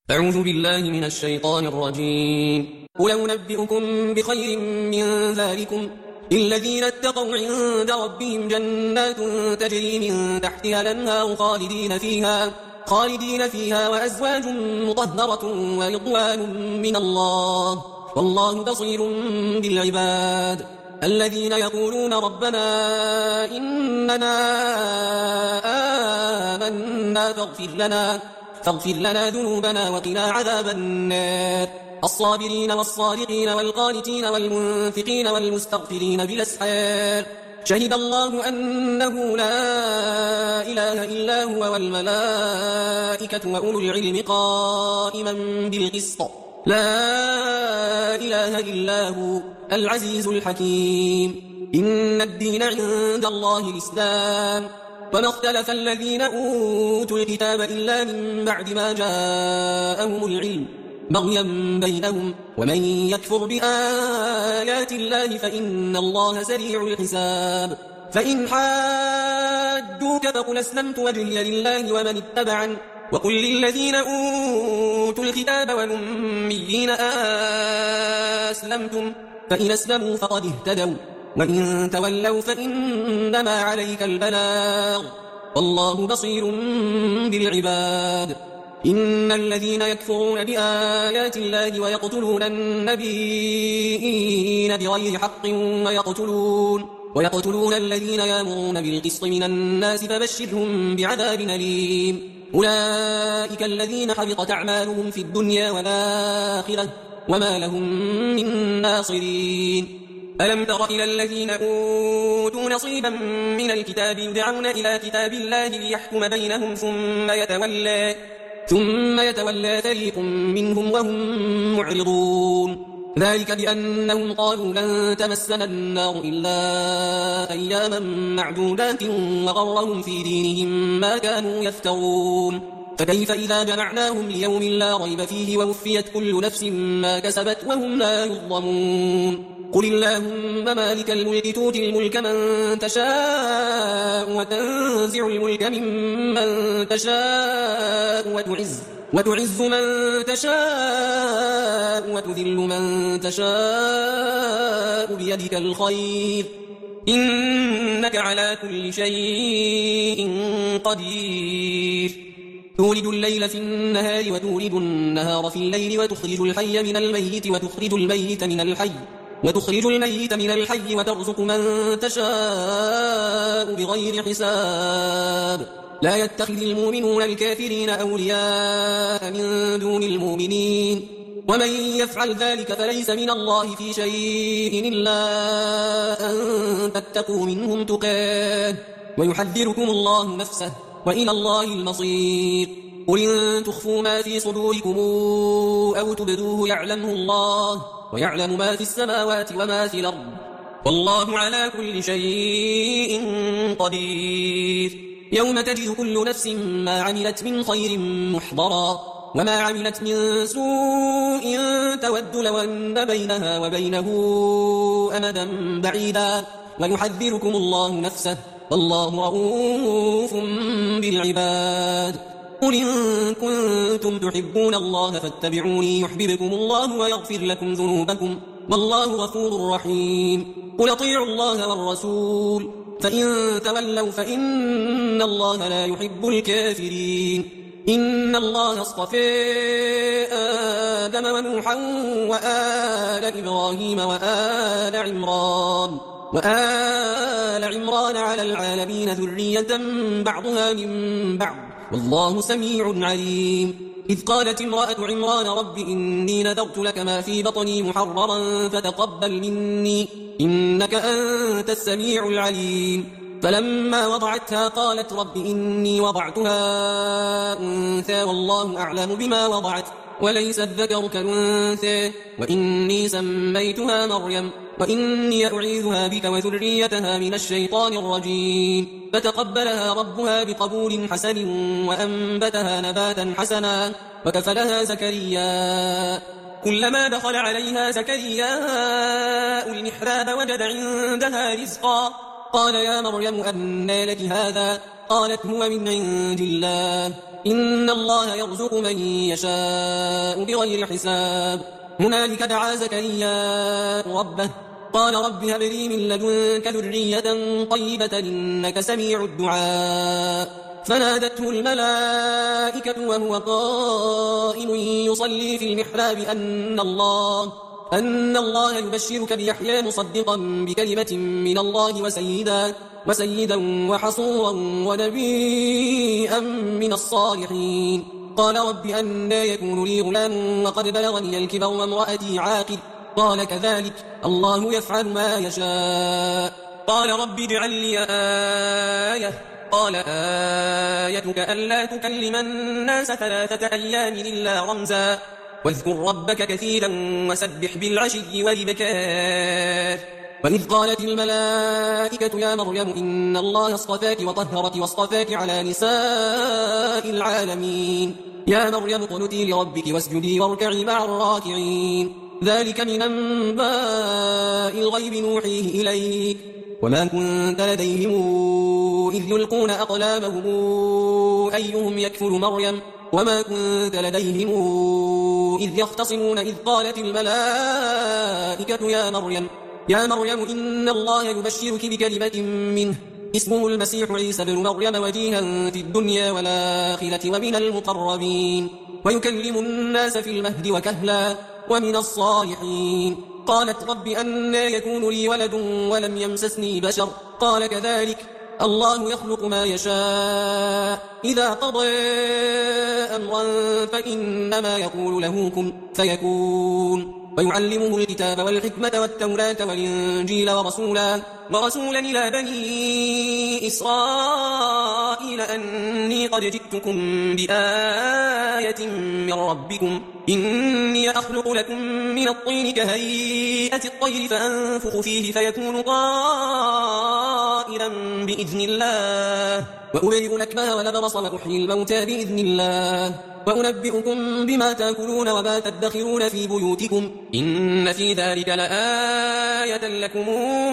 أعوذ بالله من الشيطان الرجيم. قل أنبئكم بخير من ذلكم للذين اتقوا عند ربهم جنات تجري من تحتها الأنهار خالدين فيها وأزواج مطهرة ورضوان من الله والله بصير بالعباد. الذين يقولون ربنا إننا آمنا فاغفر لنا ذنوبنا وقنا عذاب النار. الصابرين والصادقين والقانتين والمنفقين والمستغفرين بالأسحار. شهد الله أنه لا إله إلا هو والملائكة وأولو العلم قائما بالقسط لا إله إلا هو العزيز الحكيم. إن الدين عند الله الإسلام وما اختلف الذين أوتوا الكتاب إلا من بعد ما جاءهم العلم بغيا بينهم ومن يكفر بآيات الله فإن الله سريع الحساب. فإن حاجوك فقل أسلمت وجهي لله ومن اتبعن وقل للذين أوتوا الكتاب والأميين أسلمتم فإن أسلموا فقد اهتدوا وإن تولوا فإنما عليك البلاغ والله بصير بالعباد. إن الذين يكفرون بآيات الله ويقتلون النبيين بغير حق ويقتلون الذين يأمرون بالقسط من الناس فبشرهم بعذاب أليم. أولئك الذين حبطت أعمالهم في الدنيا والآخرة وما لهم من ناصرين. ألم تر إلى الذين أوتوا نصيبا من الكتاب يدعون إلى كتاب الله ليحكم بينهم ثم يتولى فريق منهم وهم معرضون. ذلك بأنهم قالوا لن تمسنا النار إلا أياما معدودات وغرهم في دينهم ما كانوا يفترون. فكيف إذا جمعناهم ليوم لا ريب فيه ووفيت كل نفس ما كسبت وهم لا يظلمون. قل اللهم مالك الملك تؤتي الملك من تشاء وتنزع الملك ممن تشاء وتعز من تشاء وتذل من تشاء بيدك الخير إنك على كل شيء قدير. تولد الليل في النهار وتولد النهار في الليل وتخرج الحي من الميت وتخرج الميت من الحي وترزق من تشاء بغير حساب. لا يتخذ المؤمنون الكافرين أولياء من دون المؤمنين ومن يفعل ذلك فليس من الله في شيء إلا أن تتقوا منهم تقاه ويحذركم الله نفسه وإلى الله المصير. قل إن تخفوا ما في صدوركم أو تبدوه يعلمه الله ويعلم ما في السماوات وما في الأرض والله على كل شيء قدير. يوم تجد كل نفس ما عملت من خير محضرا وما عملت من سوء تود لو أن بينها وبينه أمدا بعيدا ويحذركم الله نفسه والله رؤوف بالعباد. قل إن كنتم تحبون الله فاتبعوني يحببكم الله ويغفر لكم ذنوبكم والله غفور رحيم. قل اطيعوا الله والرسول فإن تولوا فإن الله لا يحب الكافرين. إن الله اصطفى آدم ونوحا وآل إبراهيم وآل عمران على العالمين ذرية بعضها من بعض والله سميع عليم. إذ قالت امرأة عمران رب إني نذرت لك ما في بطني محررا فتقبل مني إنك أنت السميع العليم. فلما وضعتها قالت رب إني وضعتها أنثى والله أعلم بما وضعت وليس الذكر كالأنثى وإني سميتها مريم وإني أعيذها بك وذريتها من الشيطان الرجيم. فتقبلها ربها بقبول حسن وأنبتها نباتا حسنا وكفلها زكريا. كلما دخل عليها زكريا المحراب وجد عندها رزقا قال يا مريم أنى لك هذا؟ قالت هو من عند الله، إن الله يرزق من يشاء بغير حساب. هنالك دعا زكريا ربه قال رب هب لي من لدنك ذرية طيبة إنك سميع الدعاء. فنادته الملائكة وهو قائم يصلي في المحراب أن الله يبشرك بيحيى مصدقا بكلمة من الله وسيدا وحصورا ونبيا من الصالحين. قال رب أنى يكون لي غلام وقد بلغني الكبر وامرأتي عاقر؟ قال كذلك الله يفعل ما يشاء. قال رب اجعل لي آية. قال آيتك ألا تكلم الناس 3 أيام إلا رمزا واذكر ربك كثيرا وسبح بالعشي والإبكار. وإذ قالت الملائكة يا مريم إن الله اصطفاك وطهرك واصطفاك على نساء العالمين. يا مريم اقنتي لربك واسجدي واركعي مع الراكعين. ذلك من أنباء الغيب نوحيه إليك وما كنت لديهم إذ يلقون أقلامهم أيهم يكفل مريم وما كنت لديهم إذ يختصمون إذ قالت الملائكة يا مريم إن الله يبشرك بكلمة منه اسمه المسيح عيسى بن مريم وجيها في الدنيا والآخرة ومن المقربين ويكلم الناس في المهد وكهلا ومن الصالحين. قالت رب أنى يكون لي ولد ولم يمسسني بشر؟ قال كذلك الله يخلق ما يشاء إذا قضى أمرا فإنما يقول له كن فيكون. ويعلمه الكتاب والحكمة والتوراة والإنجيل ورسولا إلى بني إسرائيل أني قد جئتكم بآية من ربكم إني أخلق لكم من الطين كهيئة الطير فأنفخ فيه فيكون طائرا بإذن الله وأبرئ الأكمه والأبرص وأحيي الموتى بإذن الله وأنبئكم بما تأكلون وما تدخرون في بيوتكم إن في ذلك لآية لكم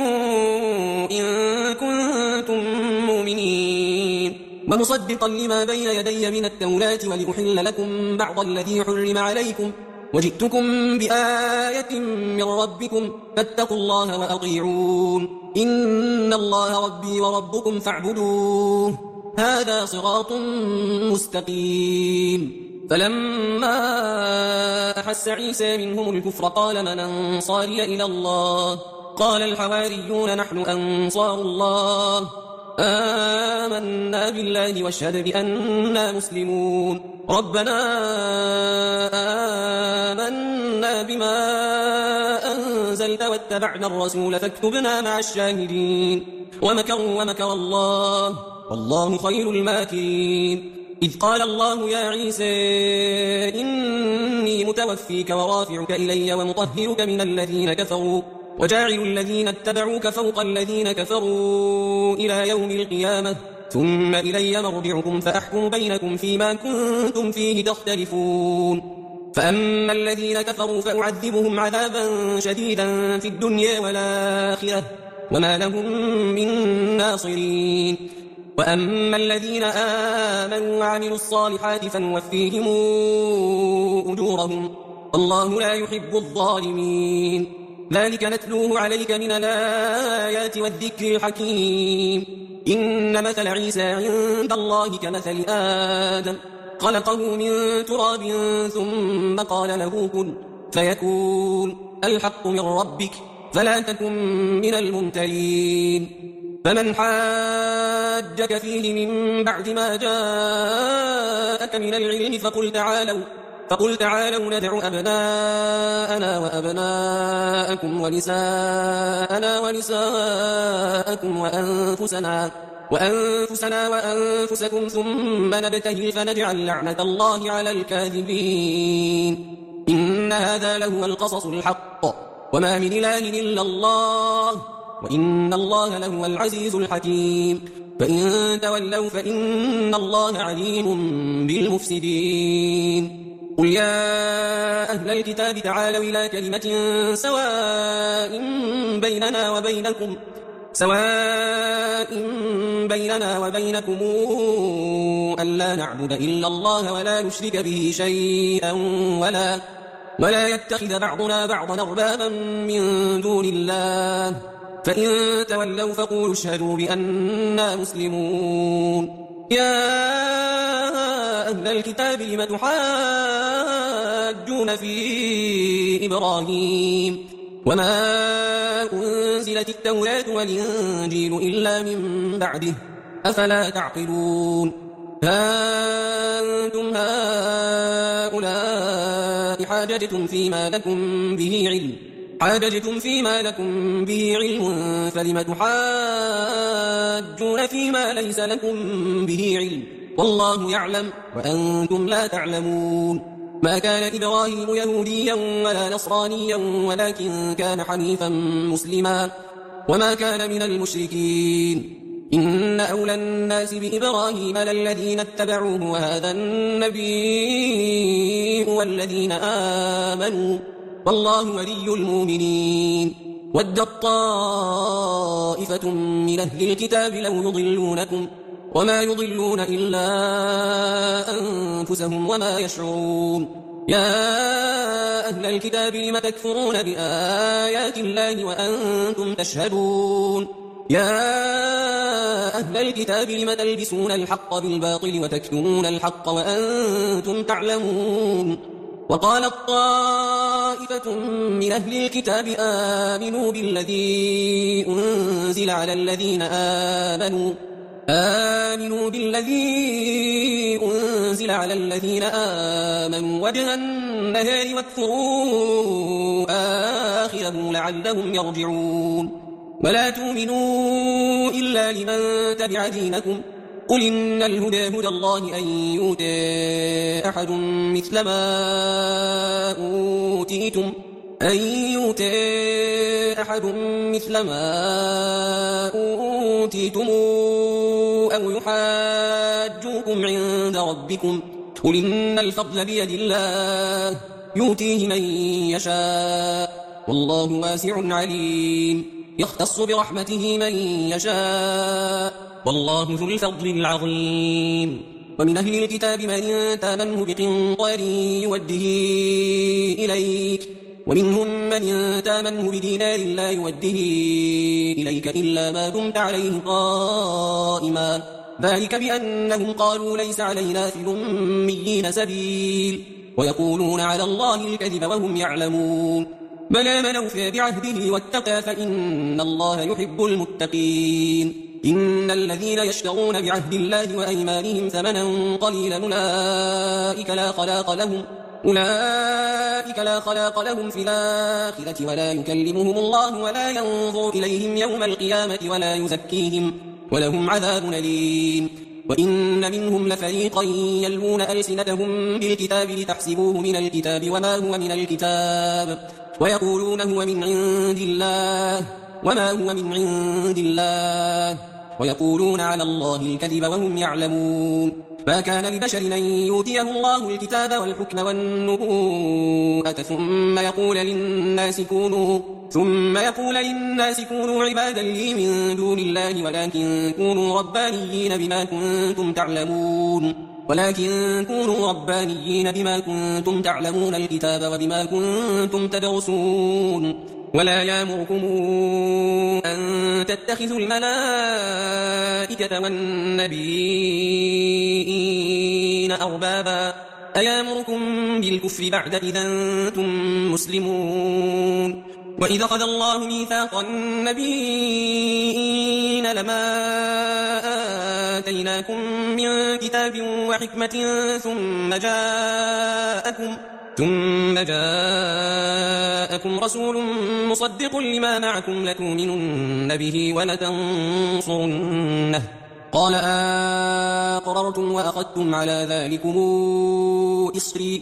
إن كنتم مؤمنين. ومصدقا لما بين يدي من التوراة ولأحل لكم بعض الذي حرم عليكم وجئتكم بآية من ربكم فاتقوا الله وأطيعون إن الله ربي وربكم فاعبدوه هذا صراط مستقيم. فلما أحس عيسى منهم الكفر قال من أنصاري إلى الله؟ قال الحواريون نحن أنصار الله آمنا بالله واشهد بأننا مسلمون. ربنا آمنا بما أنزلت واتبعنا الرسول فاكتبنا مع الشاهدين. ومكروا ومكر الله والله خير الماكرين. إذ قال الله يا عيسى إني متوفيك ورافعك إلي ومطهرك من الذين كفروا وجاعل الذين اتبعوك فوق الذين كفروا إلى يوم القيامة ثم إلي مرجعكم فأحكم بينكم فيما كنتم فيه تختلفون. فأما الذين كفروا فأعذبهم عذابا شديدا في الدنيا والآخرة وما لهم من ناصرين. وأما الذين آمنوا وعملوا الصالحات فنوفيهم أجورهم والله لا يحب الظالمين. ذلك نتلوه عليك من الآيات والذكر الحكيم. إن مثل عيسى عند الله كمثل آدم خلقه من تراب ثم قال له كن فيكون الحق من ربك فلا تكن من الممترين. فمن حاجك فيه من بعد ما جاءك من العلم فقل تعالوا ندع أبناءنا وأبناءكم ونساءنا ونساءكم وأنفسنا وأنفسكم ثم نبتهل فنجعل لعنة الله على الكاذبين. إن هذا لهو القصص الحق وما من إله إلا الله وإن الله لهو العزيز الحكيم. فإن تولوا فإن الله عليم بالمفسدين. قل يا أهل الكتاب تعالوا إلى كلمة سواء بيننا وبينكم ألا نعبد إلا الله ولا نشرك به شيئا ولا يتخذ بعضنا بعضا أربابا من دون الله فإن تولوا فقولوا اشهدوا بأننا مسلمون يا أهل الكتاب لم تحاجون في إبراهيم وما أنزلت التوراة والإنجيل إلا من بعده أفلا تعقلون ها أنتم هؤلاء حاججتم فيما لكم به علم فلم تحاجون فيما ليس لكم به علم والله يعلم وأنتم لا تعلمون ما كان إبراهيم يهوديا ولا نصرانيا ولكن كان حنيفا مسلما وما كان من المشركين إن أولى الناس بإبراهيم للذين اتبعوه وهذا النبي والذين آمنوا والله ولي المؤمنين ودت طائفة من أهل الكتاب لو يضلونكم وما يضلون إلا أنفسهم وما يشعرون يا أهل الكتاب لم تكفرون بآيات الله وأنتم تشهدون يا أهل الكتاب لم تلبسون الحق بالباطل وتكتمون الحق وأنتم تعلمون وقالت طائفة من أهل الكتاب آمنوا بالذي أنزل على الذين آمنوا وجه النهار واكفروا آخره لعلهم يرجعون ولا تؤمنوا إلا لمن تبع دينكم قل إن الهدى هدى الله أن يؤتى أحد مثل ما أوتيتم أو يحاجوكم عند ربكم قل إن الفضل بيد الله يؤتيه من يشاء والله واسع عليم يختص برحمته من يشاء والله ذو الفضل العظيم ومن أهل الكتاب من تامنه بقنطار يوده إليك ومنهم من تامنه بدينار لا يوده إليك إلا ما دمت عليه قائما ذلك بأنهم قالوا ليس علينا في الأميين سبيل ويقولون على الله الكذب وهم يعلمون بلى من أوفى بعهده واتقى فإن الله يحب المتقين إن الذين يشترون بعهد الله وأيمانهم ثمنا قليلا أولئك لا خلاق لهم في الآخرة ولا يكلمهم الله ولا ينظر إليهم يوم القيامة ولا يزكيهم ولهم عذاب أليم وإن منهم لفريقا يلوون ألسنتهم بالكتاب لتحسبوه من الكتاب وما هو من الكتاب ويقولون هو من عند الله وما هو من عند الله ويقولون على الله الكذب وهم يعلمون ما كان لبشر أن يؤتيه الله الكتاب والحكم والنبوءة ثم يقول للناس كونوا عبادا لي من دون الله ولكن كونوا ربانيين بما كنتم تعلمون الكتاب وبما كنتم تدرسون ولا يأمركم أن تتخذوا الملائكة والنبيين أربابا أيامركم بالكفر بعد إذا أنتم مسلمون وإذا أخذ الله ميثاق النبيين لما آتيناكم من كتاب وحكمة ثم جاءكم رسول مصدق لما معكم لتؤمنن به ولتنصرنه قال أقررتم وأخذتم على ذلكم إصري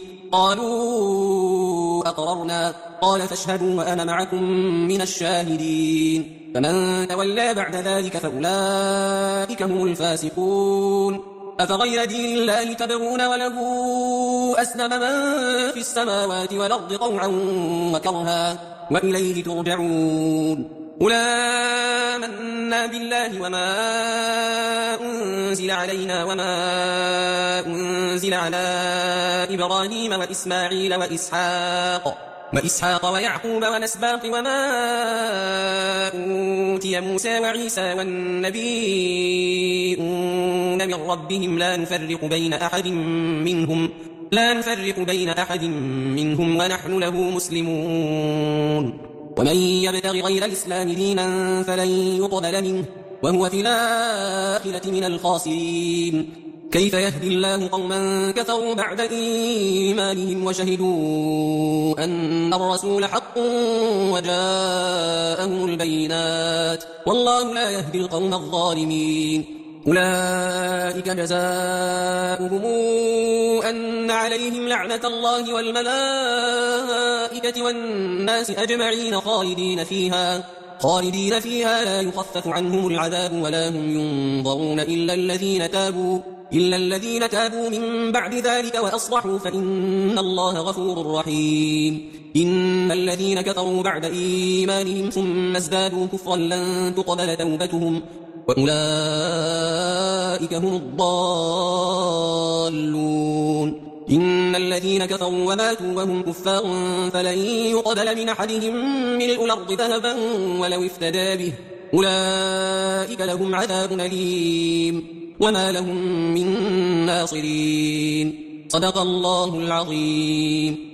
قالوا أقررنا قال فاشهدوا وأنا معكم من الشاهدين فمن تولى بعد ذلك فأولئك هم الفاسقون أفغير دين الله تبغون وله أسلم من في السماوات والأرض طوعا وكرها وإليه ترجعون قل آمنا بالله وما أنزل علينا وما أنزل على إبراهيم وإسماعيل وإسحاق ويعقوب والأسباط وما أوتي موسى وعيسى والنبيون من ربهم لا نفرق بين أحد منهم ونحن له مسلمون ومن يبتغ غير الإسلام دينا فلن يقبل منه وهو في الآخرة من الخاسرين كيف يهدي الله قوما كفروا بعد إيمانهم وشهدوا أن الرسول حق وجاءهم البينات والله لا يهدي القوم الظالمين أولئك جزاؤهم أن عليهم لعنة الله والملائكة والناس أجمعين خالدين فيها لا يخفف عنهم العذاب ولا هم ينظرون إلا الذين تابوا من بعد ذلك وأصلحوا فإن الله غفور رحيم إن الذين كفروا بعد إيمانهم ثم ازدادوا كفرا لن تقبل توبتهم وأولئك هم الضالون إن الذين كفروا وماتوا وهم كفار فلن يقبل من أحدهم ملء الأرض ذهبا ولو افتدى به أولئك لهم عذاب أليم وما لهم من ناصرين صدق الله العظيم.